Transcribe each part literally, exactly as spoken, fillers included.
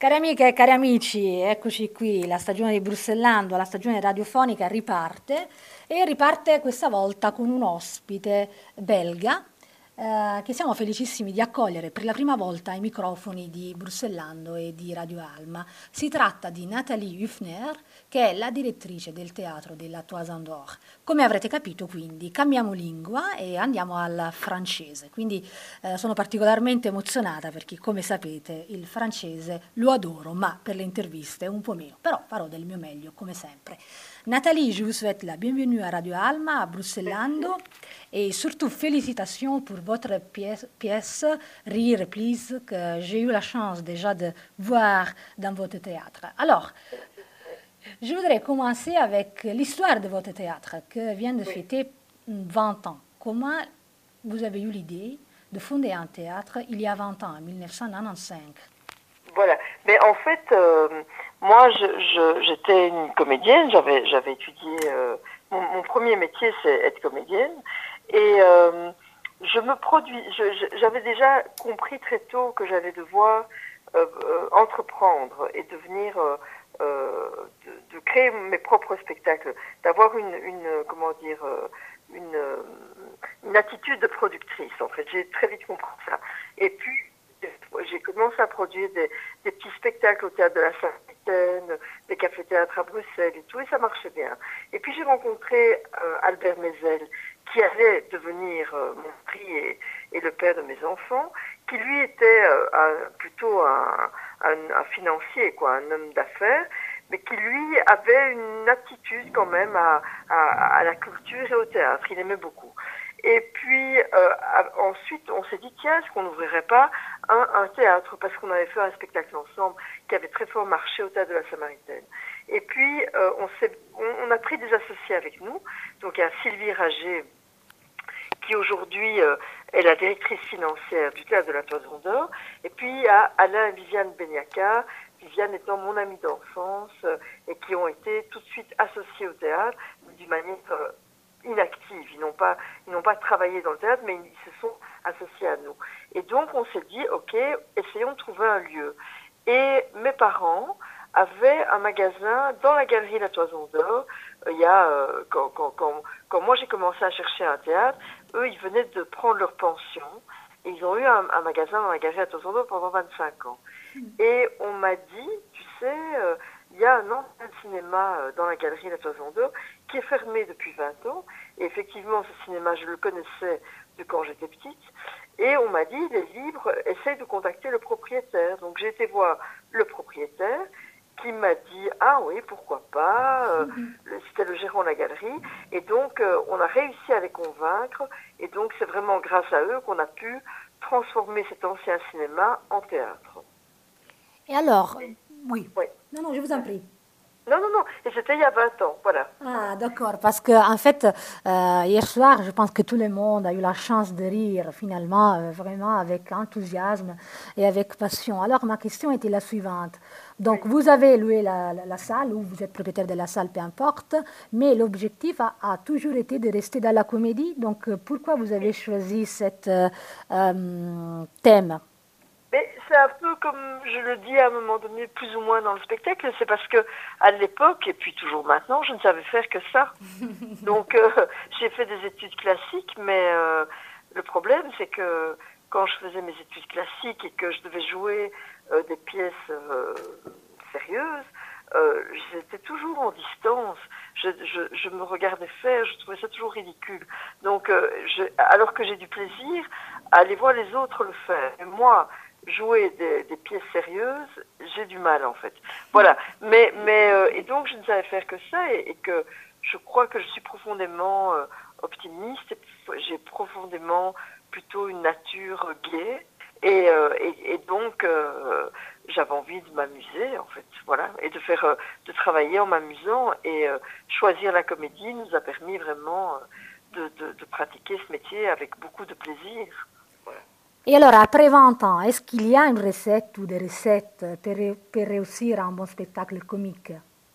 Cari amiche e cari amici, eccoci qui, la stagione di Bruxellando, la stagione radiofonica riparte e riparte questa volta con un ospite belga eh, che siamo felicissimi di accogliere per la prima volta ai microfoni di Bruxellando e di Radio Alma. Si tratta di Nathalie Hüfner, che è la direttrice del teatro della Toison d'Or. Come avrete capito, quindi, cambiamo lingua e andiamo al francese. Quindi eh, sono particolarmente emozionata perché, come sapete, il francese lo adoro, ma per le interviste un po' meno. Però farò del mio meglio, come sempre. Nathalie, je vous souhaite la bienvenue à Radio Alma, à Merci. Bruxellando, et surtout félicitations pour votre pièce, pièce Rire Please, que j'ai eu la chance déjà de voir dans votre théâtre. Alors, je voudrais commencer avec l'histoire de votre théâtre, qui vient de Oui, fêter vingt ans. Comment vous avez eu l'idée de fonder un théâtre il y a vingt ans, en mille neuf cent quatre-vingt-quinze? voilà. Mais en fait, euh, moi, je, je- j'étais une comédienne. J'avais, j'avais étudié. euh, mon, mon premier métier, c'est être comédienne. Et euh, je me produis. je- je- j'avais déjà compris très tôt que j'allais devoir euh, euh, entreprendre et devenir, euh, euh, de, de créer mes propres spectacles, d'avoir une, une, comment dire, euh, une, euh, une attitude de productrice. En fait, j'ai très vite compris ça. Et puis j'ai commencé à produire des, des petits spectacles au théâtre de la Saint-Étienne, des cafés-théâtres à Bruxelles et tout, et ça marchait bien. Et puis j'ai rencontré euh, Albert Mézel, qui allait devenir euh, mon mari et, et le père de mes enfants, qui lui était euh, un- plutôt un, un- un financier, quoi, un homme d'affaires, mais qui lui avait une aptitude quand même à, à, à la culture et au théâtre. Il aimait beaucoup. Et puis euh, à- ensuite, on s'est dit, tiens, est-ce qu'on n'ouvrirait pas un, un théâtre, parce qu'on avait fait un spectacle ensemble qui avait très fort marché au théâtre de la Samaritaine. Et puis, euh, on, s'est- on, on a pris des associés avec nous. Donc, il y a Sylvie Rager, qui aujourd'hui euh, est la directrice financière du théâtre de la Toison d'Or. Et puis, il y a Alain et Viviane Beniaka, Viviane étant mon amie d'enfance, euh, et qui ont été tout de suite associés au théâtre d'une manière euh, inactive. Ils n'ont pas, ils n'ont pas travaillé dans le théâtre, mais ils se sont associés à nous. Et donc, on s'est dit, OK, essayons de trouver un lieu. Et mes parents avaient un magasin dans la galerie La Toison d'Or. Il y a, euh, quand, quand, quand, quand moi j'ai commencé à chercher un théâtre, eux, ils venaient de prendre leur pension. Et ils ont eu un, un magasin dans la galerie La Toison d'Or pendant vingt-cinq ans. Et on m'a dit, tu sais, euh, il y a un ancien cinéma euh, dans la galerie La Toison d'Or qui est fermé depuis vingt ans. Et effectivement, ce cinéma, je le connaissais de quand j'étais petite. Et on m'a dit, il est libre, essaye de contacter le propriétaire. Donc j'ai été voir le propriétaire qui m'a dit, ah oui, pourquoi pas, euh, le- c'était le gérant de la galerie. Et donc euh, on a réussi à les convaincre. Et donc c'est vraiment grâce à eux qu'on a pu transformer cet ancien cinéma en théâtre. Et alors, Et- oui, oui. non, non, je vous en prie. Non, non, non, et c'était il y a vingt ans, voilà. Ah, d'accord, parce que en fait, euh, hier soir, je pense que tout le monde a eu la chance de rire finalement, euh, vraiment avec enthousiasme et avec passion. Alors, ma question était la suivante. Donc, Oui. vous avez loué la, la- la salle, ou vous êtes propriétaire de la salle, peu importe, mais l'objectif a, a toujours été de rester dans la comédie. Donc, euh, pourquoi vous avez choisi cet euh, euh, thème? Mais c'est un peu comme je le dis à un moment donné, plus ou moins dans le spectacle, c'est parce que à l'époque, et puis toujours maintenant, je ne savais faire que ça. Donc euh, j'ai fait des études classiques, mais euh, le problème c'est que quand je faisais mes études classiques et que je devais jouer euh, des pièces euh, sérieuses, euh, j'étais toujours en distance. Je, je, je me regardais faire, je trouvais ça toujours ridicule. Donc, euh, je, alors que j'ai du plaisir à aller voir les autres le faire. Et moi, jouer des, des pièces sérieuses, j'ai du mal en fait. Voilà. Mais, mais euh, et donc je ne savais faire que ça et, et que je crois que je suis profondément euh, optimiste. Et j'ai profondément plutôt une nature gaie et, euh, et, et donc euh, j'avais envie de m'amuser en fait. Voilà. Et de faire, euh, de travailler en m'amusant et euh, choisir la comédie nous a permis vraiment euh, de, de, de pratiquer ce métier avec beaucoup de plaisir. Voilà. Et alors, après vingt ans, est-ce qu'il y a une recette ou des recettes pour, pour réussir un bon spectacle comique?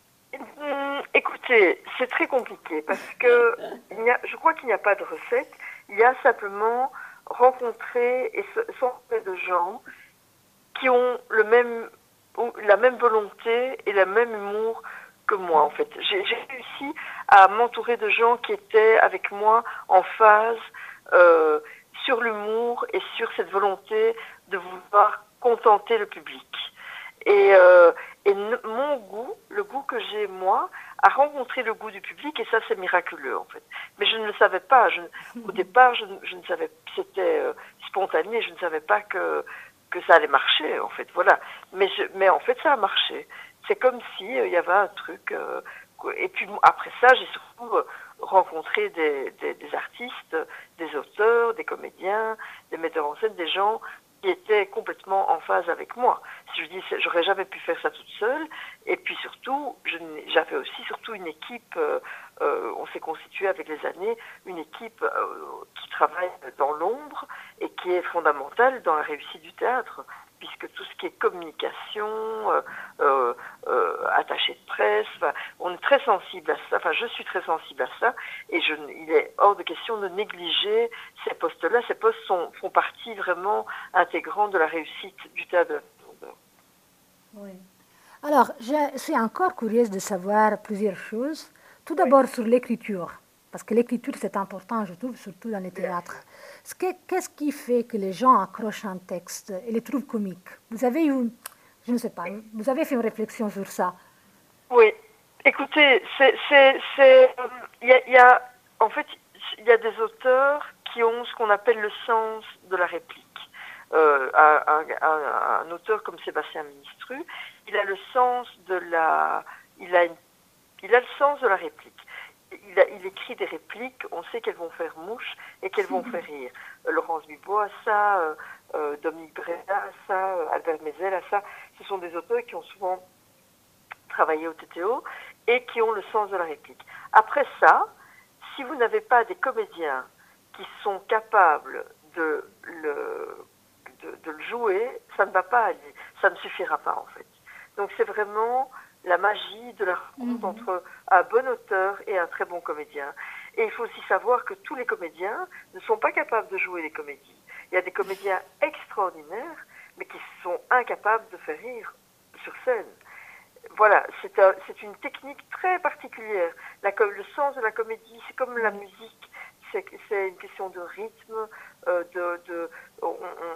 Hum, écoutez, c'est très compliqué parce que il y a, je crois qu'il n'y a pas de recette. Il y a simplement rencontrer et s'entourer de gens qui ont le même la même volonté et le même humour que moi, en fait. J'ai, j'ai réussi à m'entourer de gens qui étaient avec moi en phase euh, sur l'humour et sur cette volonté de vouloir contenter le public. Et, euh, et n- mon goût, le goût que j'ai moi, a rencontré le goût du public, et ça c'est miraculeux en fait. Mais je ne le savais pas. Je, au départ, je, je ne savais, c'était euh, spontané. Je ne savais pas que que ça allait marcher en fait. Voilà. Mais je, mais en fait, ça a marché. C'est comme si il euh, y avait un truc. Euh, et puis après ça, j'ai surtout euh, rencontré des, des, des artistes, des auteurs, des comédiens, des metteurs en scène, des gens qui étaient complètement en phase avec moi. Si je dis, j'aurais jamais pu faire ça toute seule. Et puis surtout, je, j'avais aussi surtout une équipe. Euh, euh, on s'est constitué avec les années une équipe euh, qui travaille dans l'ombre et qui est fondamentale dans la réussite du théâtre, puisque tout ce qui est communication, euh, euh, euh, attaché de presse, enfin, on est très sensible à ça, enfin je suis très sensible à ça, et je, il est hors de question de négliger ces postes-là. Ces postes sont, font partie vraiment intégrante de la réussite du théâtre. Oui. Alors, je suis encore curieuse de savoir plusieurs choses. Tout d'abord oui. sur l'écriture, parce que l'écriture c'est important, je trouve, surtout dans les théâtres. Qu'est-ce qui fait que les gens accrochent un texte et les trouvent comiques? Vous avez eu, je ne sais pas, vous avez fait une réflexion sur ça? Oui. Écoutez, c'est, c'est, c'est, il y a, il y a, en fait, il y a des auteurs qui ont ce qu'on appelle le sens de la réplique. Euh, un, un, un auteur comme Sébastien Ministru, il a le sens de la, il a, une, il a le sens de la réplique. Il, a, il écrit des répliques, on sait qu'elles vont faire mouche et qu'elles vont faire rire. Euh, Laurence Bibo a ça, euh, euh, Dominique Breda a ça, euh, Albert Mézel a ça. Ce sont des auteurs qui ont souvent travaillé au T T O et qui ont le sens de la réplique. Après ça, si vous n'avez pas des comédiens qui sont capables de le, de, de le jouer, ça ne va pas aller, ça ne suffira pas en fait. Donc c'est vraiment la magie de la rencontre mmh. entre un bon auteur et un très bon comédien. Et il faut aussi savoir que tous les comédiens ne sont pas capables de jouer les comédies. Il y a des comédiens extraordinaires, mais qui sont incapables de faire rire sur scène. Voilà, c'est, un, c'est une technique très particulière. La, le sens de la comédie, c'est comme la musique, c'est, c'est une question de rythme, euh, de, de, on,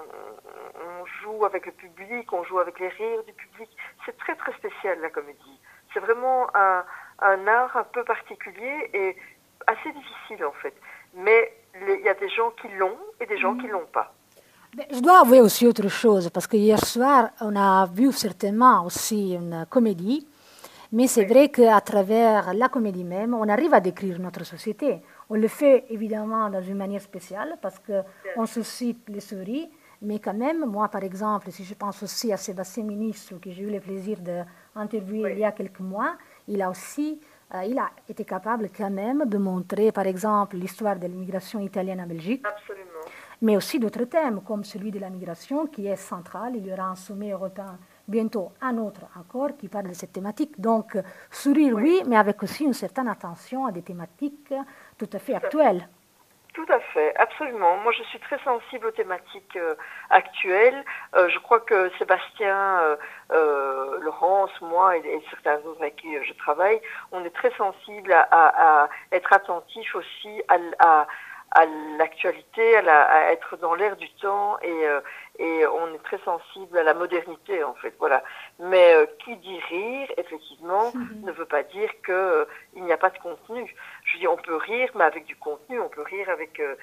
on, on joue avec le public, on joue avec les rires du public. C'est très très spécial la comédie. C'est vraiment un, un art un peu particulier et assez difficile en fait. Mais il y a des gens qui l'ont et des gens qui l'ont pas. Je dois avouer aussi autre chose, parce que hier soir, on a vu certainement aussi une comédie, mais c'est oui. vrai qu'à travers la comédie même, on arrive à décrire notre société. On le fait évidemment dans une manière spéciale, parce qu'on suscite les souris, mais quand même, moi par exemple, si je pense aussi à Sébastien Ministru, que j'ai eu le plaisir d'interviewer oui. il y a quelques mois, il a aussi euh, il a été capable quand même de montrer par exemple l'histoire de l'immigration italienne en Belgique. Absolument. Mais aussi d'autres thèmes, comme celui de la migration, qui est central. Il y aura un sommet européen bientôt, un autre encore, qui parle de cette thématique. Donc, sourire, oui, oui mais avec aussi une certaine attention à des thématiques tout à fait tout actuelles. À fait. Tout à fait, absolument. Moi, je suis très sensible aux thématiques euh, actuelles. Euh, je crois que Sébastien, euh, euh, Laurence, moi et, et certains autres avec qui je travaille, on est très sensible à, à, à être attentif aussi à... à à l'actualité, à, la, à être dans l'air du temps et, euh, et on est très sensible à la modernité en fait, voilà. Mais euh, qui dit rire, effectivement, mm-hmm. ne veut pas dire qu'il euh, n'y a pas de contenu. Je dis, on peut rire, mais avec du contenu, on peut rire avec euh,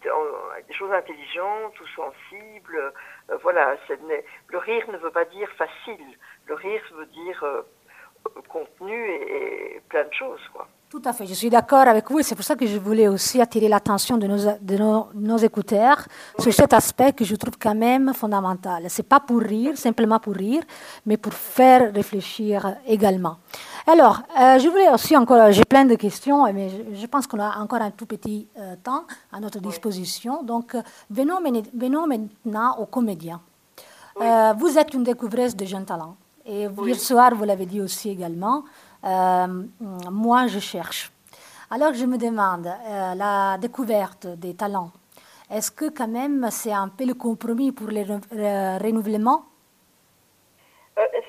des choses intelligentes ou sensibles, euh, voilà. C'est, le rire ne veut pas dire facile, le rire veut dire euh, contenu et, et plein de choses, quoi. Tout à fait, je suis d'accord avec vous et c'est pour ça que je voulais aussi attirer l'attention de nos, de nos, nos écouteurs oui. sur cet aspect que je trouve quand même fondamental. Ce n'est pas pour rire, simplement pour rire, mais pour faire réfléchir également. Alors, euh, je voulais aussi encore, j'ai plein de questions, mais je, je pense qu'on a encore un tout petit euh, temps à notre oui. disposition. Donc, venons, venons maintenant aux comédiens. Oui. Euh, vous êtes une découvreuse de jeunes talents et oui. hier soir, vous l'avez dit aussi également, Euh, moi, je cherche. Alors, je me demande, euh, la découverte des talents, est-ce que quand même c'est un peu le compromis pour le re- renouvellement? euh,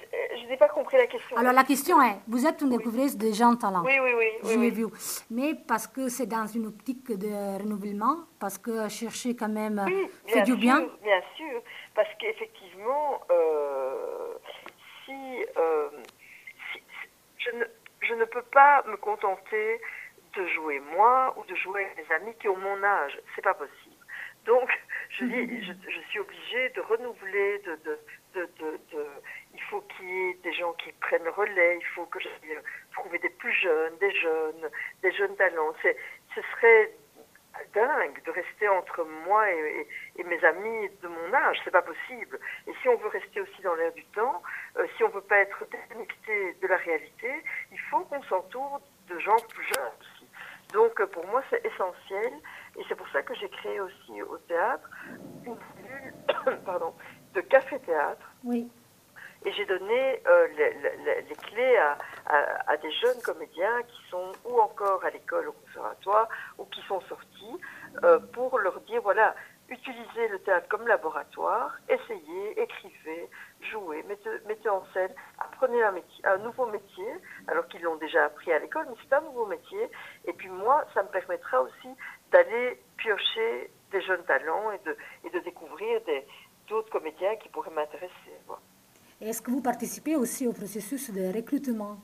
je n'ai pas compris la question. Alors la question est, vous êtes une découvreuse de jeunes talents. Oui, oui, oui. J'ai oui, vu. Mais parce que c'est dans une optique de renouvellement, parce que chercher quand même oui, fait bien du sûr, bien. bien sûr. Parce qu'effectivement, euh, si, euh, si, si- je, ne, je ne peux pas me contenter de jouer moi ou de jouer avec mes amis qui ont mon âge. C'est pas possible. Donc, je dis, je, je suis obligée de renouveler, de, de, de, de, de il faut qu'il y ait des gens qui prennent le relais, il faut que j'aille trouver des plus jeunes, des jeunes, des jeunes talents. C'est, ce serait dingue de rester entre moi et, et, et mes amis de mon âge, c'est pas possible. Et si on veut rester aussi dans l'air du temps, euh, si on veut pas être déconnecté de la réalité, il faut qu'on s'entoure de gens plus jeunes aussi. Donc euh, pour moi c'est essentiel et c'est pour ça que j'ai créé aussi au théâtre une cellule pardon, de café-théâtre. Oui. Et j'ai donné euh, les, les, les clés à, à, à des jeunes comédiens qui sont ou encore à l'école, au conservatoire, ou qui sont sortis, euh, pour leur dire, voilà, utilisez le théâtre comme laboratoire, essayez, écrivez, jouez, mettez, mettez en scène, apprenez un, métier, un nouveau métier, alors qu'ils l'ont déjà appris à l'école, mais c'est un nouveau métier. Et puis moi, ça me permettra aussi d'aller piocher des jeunes talents et de, et de découvrir des, d'autres comédiens qui pourraient m'intéresser. Voilà. Est-ce que vous participez aussi au processus de recrutement?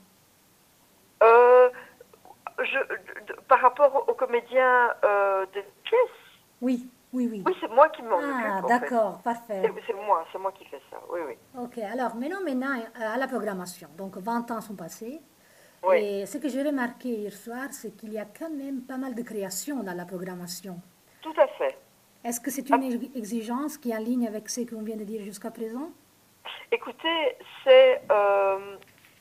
Euh, je, de, par rapport aux comédiens euh, de pièces, Oui, oui, oui. oui, c'est moi qui m'en Ah, occupe en d'accord, fait. parfait. C'est, c'est moi, c'est moi qui fais ça, oui, oui. Ok, alors maintenant, maintenant euh, à la programmation. Donc vingt ans sont passés. Oui, Et ce que j'ai remarqué hier soir, c'est qu'il y a quand même pas mal de créations dans la programmation. tout à fait. Est-ce que c'est Ah, une exigence qui est en ligne avec ce qu'on vient de dire jusqu'à présent? écoutez, c'est euh,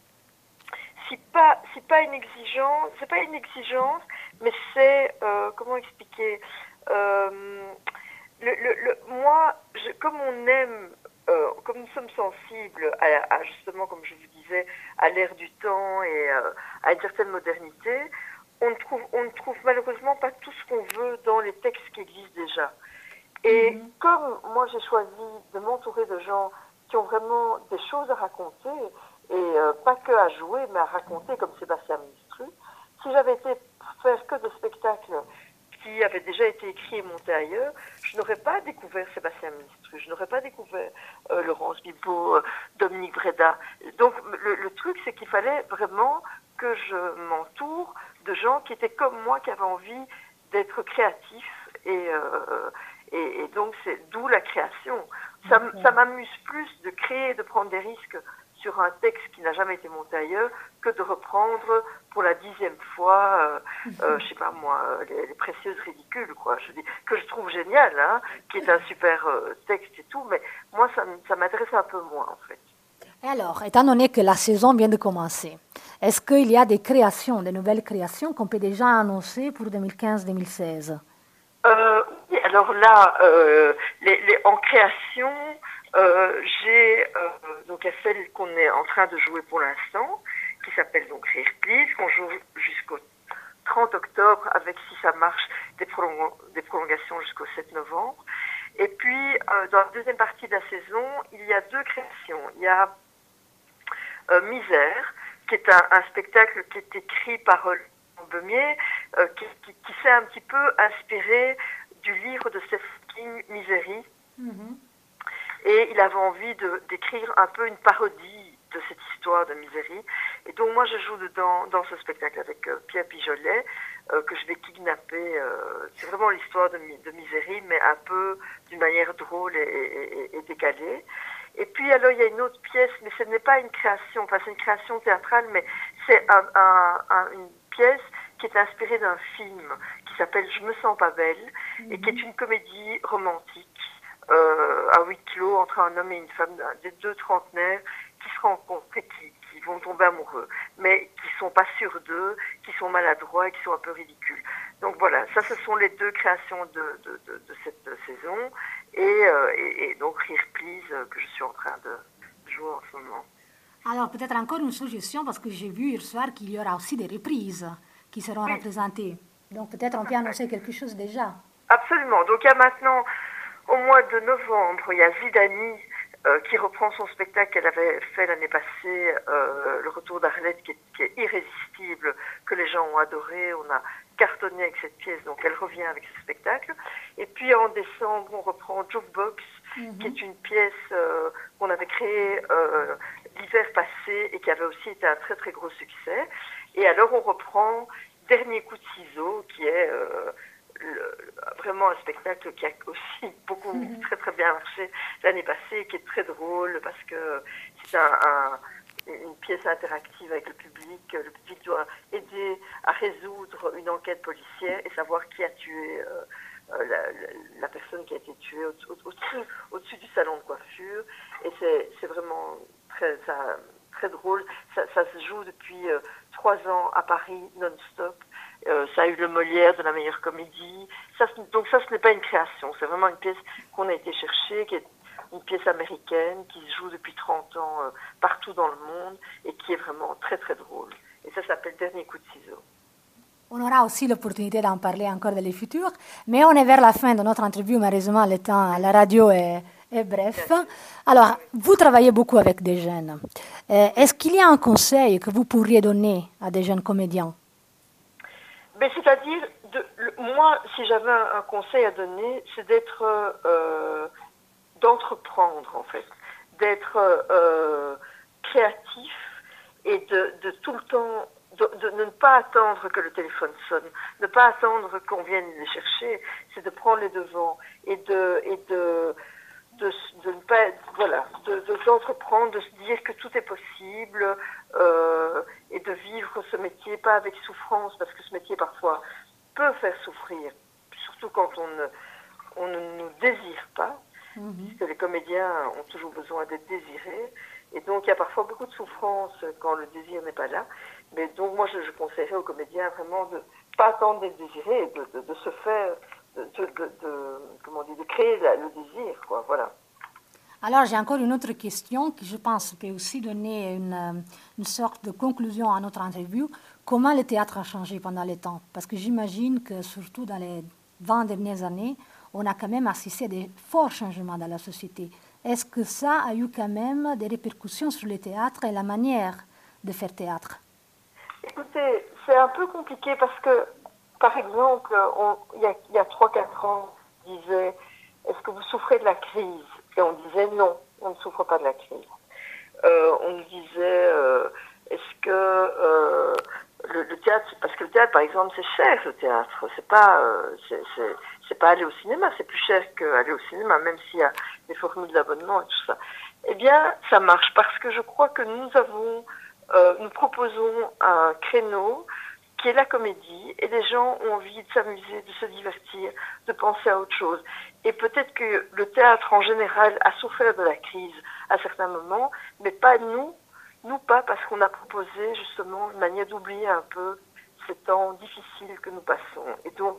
c'est pas c'est pas une exigence, c'est pas une exigence, mais c'est euh, comment expliquer euh, le, le, le, moi, je, comme on aime, euh, comme nous sommes sensibles à, à, justement, comme je vous disais, à l'ère du temps et euh, à une certaine modernité, on ne, trouve, on ne trouve malheureusement pas tout ce qu'on veut dans les textes qui existent déjà. Et Mhm. comme moi j'ai choisi de m'entourer de gens qui ont vraiment des choses à raconter, et euh, pas que à jouer, mais à raconter comme Sébastien Ministru, si j'avais été faire que des spectacles qui avaient déjà été écrits et montés ailleurs, je n'aurais pas découvert Sébastien Ministru, je n'aurais pas découvert euh, Laurence Bibot, euh, Dominique Breda. Donc le, le truc, c'est qu'il fallait vraiment que je m'entoure de gens qui étaient comme moi, qui avaient envie d'être créatifs et, euh, et, et donc c'est d'où la création. Ça, ça m'amuse plus de créer, de prendre des risques sur un texte qui n'a jamais été monté ailleurs que de reprendre pour la dixième fois, euh, euh, je sais pas moi, les, les Précieuses ridicules, quoi. Je dis que je trouve génial, hein, qui est un super euh, texte et tout, mais moi ça, ça m'intéresse un peu moins en fait. Alors, étant donné que la saison vient de commencer, est-ce qu'il y a des créations, des nouvelles créations qu'on peut déjà annoncer pour deux mille quinze deux mille seize? Euh, oui, alors là, euh, les, les, en création, euh, j'ai euh, donc à celle qu'on est en train de jouer pour l'instant, qui s'appelle donc Rire Please, qu'on joue jusqu'au trente octobre avec, si ça marche, des, prolong des prolongations jusqu'au sept novembre. Et puis, euh, dans la deuxième partie de la saison, il y a deux créations. Il y a euh, Misère, qui est un, un spectacle qui est écrit par euh, Beumier, euh, qui, qui, qui s'est un petit peu inspiré du livre de Stephen King, Misery. Mm-hmm. Et il avait envie de, d'écrire un peu une parodie de cette histoire de Misery. Et donc moi je joue dedans, dans ce spectacle avec euh, Pierre Pijolet, euh, que je vais kidnapper. Euh, c'est vraiment l'histoire de, de Misery, mais un peu d'une manière drôle et, et, et décalée. Et puis alors il y a une autre pièce, mais ce n'est pas une création, enfin c'est une création théâtrale, mais c'est un, un, un, une pièce qui est inspirée d'un film qui s'appelle Je me sens pas belle, mm-hmm. et qui est une comédie romantique euh, à huis clos entre un homme et une femme, des deux trentenaires qui se rencontrent et qui, qui vont tomber amoureux, mais qui sont pas sûrs d'eux, qui sont maladroits et qui sont un peu ridicules. Donc voilà, ça ce sont les deux créations de, de, de, de cette saison, et, euh, et, et donc Rire Please euh, que je suis en train de jouer en ce moment. Alors peut-être encore une suggestion, parce que j'ai vu hier soir qu'il y aura aussi des reprises qui seront oui. représentées. Donc peut-être on peut annoncer quelque chose déjà. Absolument. Donc il y a maintenant, au mois de novembre, il y a Zidani euh, qui reprend son spectacle qu'elle avait fait l'année passée, euh, Le Retour d'Arlette, qui est, qui est irrésistible, que les gens ont adoré. On a cartonné avec cette pièce, donc elle revient avec ce spectacle. Et puis en décembre, on reprend Jukebox, mm-hmm. qui est une pièce euh, qu'on avait créée euh, l'hiver passé et qui avait aussi été un très très gros succès. Et alors on reprend Dernier coup de ciseau, qui est euh, le, vraiment un spectacle qui a aussi beaucoup mmh. très très bien marché l'année passée, qui est très drôle parce que c'est un, un, une pièce interactive avec le public. Le public doit aider à résoudre une enquête policière et savoir qui a tué euh, euh, la, la, la personne qui a été tuée au, au, au-dessus, au-dessus du salon de coiffure. Et c'est, c'est vraiment très, ça, très drôle. Ça, ça se joue depuis euh, trois ans à Paris non-stop. Euh, ça a eu le Molière de la meilleure comédie. Ça, donc ça, ce n'est pas une création. C'est vraiment une pièce qu'on a été chercher, qui est une pièce américaine qui se joue depuis trente ans euh, partout dans le monde et qui est vraiment très très drôle. Et ça s'appelle Dernier coup de ciseau. On aura aussi l'opportunité d'en parler encore dans les futurs, mais on est vers la fin de notre interview, malheureusement le temps à la radio est, est bref. Alors, vous travaillez beaucoup avec des jeunes. Euh, est-ce qu'il y a un conseil que vous pourriez donner à des jeunes comédiens? Ben, c'est-à-dire, de, le, moi, si j'avais un, un conseil à donner, c'est d'être, euh, d'entreprendre en fait, d'être euh, créatif et de, de tout le temps, de, de, de ne pas attendre que le téléphone sonne, ne pas attendre qu'on vienne les chercher, c'est de prendre les devants et de, et de, de, de ne pas, voilà, de, de, d'entreprendre, de se dire que tout est possible. Euh, et de vivre ce métier, pas avec souffrance, parce que ce métier parfois peut faire souffrir, surtout quand on ne, on ne nous désire pas, mmh. puisque les comédiens ont toujours besoin d'être désirés, et donc il y a parfois beaucoup de souffrance quand le désir n'est pas là, mais donc moi je, je conseillerais aux comédiens vraiment de ne pas attendre d'être désirés, et de, de, de se faire, de, de, de, de, comment dire, de créer la, le désir, quoi, voilà. Alors, j'ai encore une autre question qui, je pense, peut aussi donner une, une sorte de conclusion à notre interview. Comment le théâtre a changé pendant le temps? Parce que j'imagine que, surtout dans les vingt dernières années, on a quand même assisté à des forts changements dans la société. Est-ce que ça a eu quand même des répercussions sur le théâtre et la manière de faire théâtre? Écoutez, c'est un peu compliqué parce que, par exemple, on, il y a, il y a trois quatre ans, on disait « Est-ce que vous souffrez de la crise ?» Et on disait non, on ne souffre pas de la crise. Euh, on nous disait, euh, est-ce que euh, le, le théâtre, parce que le théâtre, par exemple, c'est cher, le théâtre. C'est pas, euh, c'est, c'est, c'est pas aller au cinéma, c'est plus cher qu'aller au cinéma, même s'il y a des formules d'abonnement et tout ça. Eh bien, ça marche parce que je crois que nous avons, euh, nous proposons un créneau qui est la comédie, et les gens ont envie de s'amuser, de se divertir, de penser à autre chose. Et peut-être que le théâtre en général a souffert de la crise à certains moments, mais pas nous, nous pas, parce qu'on a proposé justement une manière d'oublier un peu ces temps difficiles que nous passons. Et donc,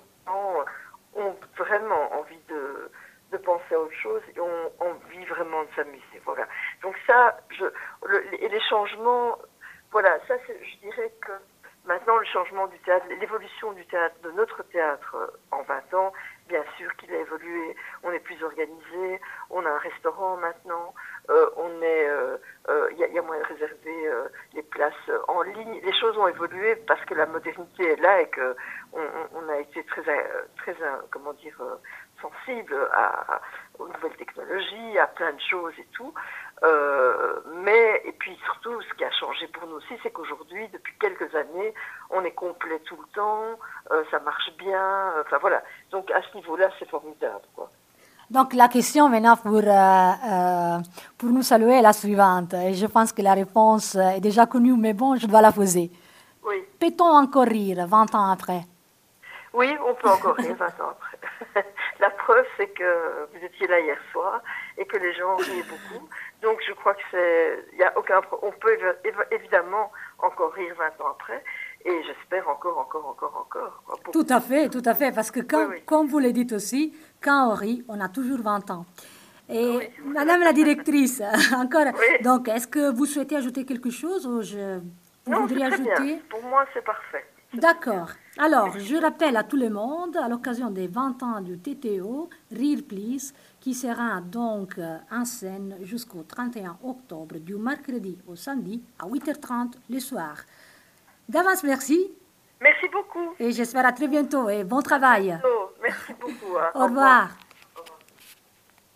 on a vraiment envie de, de penser à autre chose, et on a envie vraiment de s'amuser. Voilà. Donc ça, je, le, et les changements, voilà, ça c'est, je dirais que maintenant, le changement du théâtre, l'évolution du théâtre, de notre théâtre en vingt ans, bien sûr qu'il a évolué. On est plus organisé, on a un restaurant maintenant, euh, on est, euh, euh, y a, y a moyen de réserver euh, les places en ligne. Les choses ont évolué parce que la modernité est là et que on, on a été très, très, comment dire, sensible à, à, aux nouvelles technologies, à plein de choses et tout. Euh, mais, et puis surtout, ce qui a changé pour nous aussi, c'est qu'aujourd'hui, depuis quelques années, on est complet tout le temps, euh, ça marche bien, enfin voilà. Donc à ce niveau-là, c'est formidable, quoi. Donc la question maintenant pour, euh, euh, pour nous saluer est la suivante, et je pense que la réponse est déjà connue, mais bon, je dois la poser. Oui. Peut-on encore rire vingt ans après? Oui, on peut encore rire vingt ans après. La preuve, c'est que vous étiez là hier soir et que les gens riaient beaucoup. Donc, je crois que c'est, il y a aucun, on peut évidemment encore rire vingt ans après, et j'espère encore, encore, encore, encore. Quoi, tout à fait, tout à fait, parce que quand, oui, oui. comme vous le dites aussi, quand on rit, on a toujours vingt ans. Et oui, Madame la directrice, encore, oui. donc, est-ce que vous souhaitez ajouter quelque chose ou je vous non, voudriez c'est très ajouter? Bien. Pour moi, c'est parfait. D'accord. Alors, je rappelle à tout le monde, à l'occasion des vingt ans du T T O, Rire Please, qui sera donc en scène jusqu'au trente et un octobre, du mercredi au samedi à huit heures trente le soir. D'avance, merci. Merci beaucoup. Et j'espère à très bientôt et bon travail. Merci beaucoup. Hein. Au revoir.